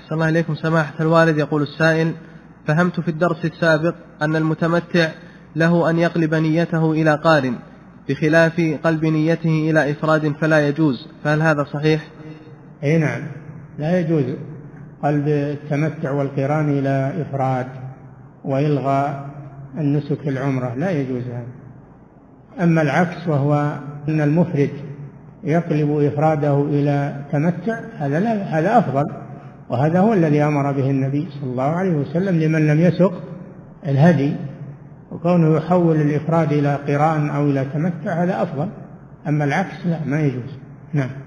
أحسن الله إليكم سماحة الوالد. يقول السائل: فهمت في الدرس السابق أن المتمتع له أن يقلب نيته إلى قارن بخلاف قلب نيته إلى إفراد فلا يجوز، فهل هذا صحيح؟ أي نعم، لا يجوز قلب التمتع والقران إلى إفراد وإلغاء النسك العمرة، لا يجوز هذا. أما العكس وهو أن المفرد يقلب إفراده إلى تمتع، هذا أفضل، وهذا هو الذي أمر به النبي صلى الله عليه وسلم لمن لم يسق الهدي، وكونه يحول الإفراد إلى قران أو إلى تمتع هذا أفضل. أما العكس لا، ما يجوز. نعم.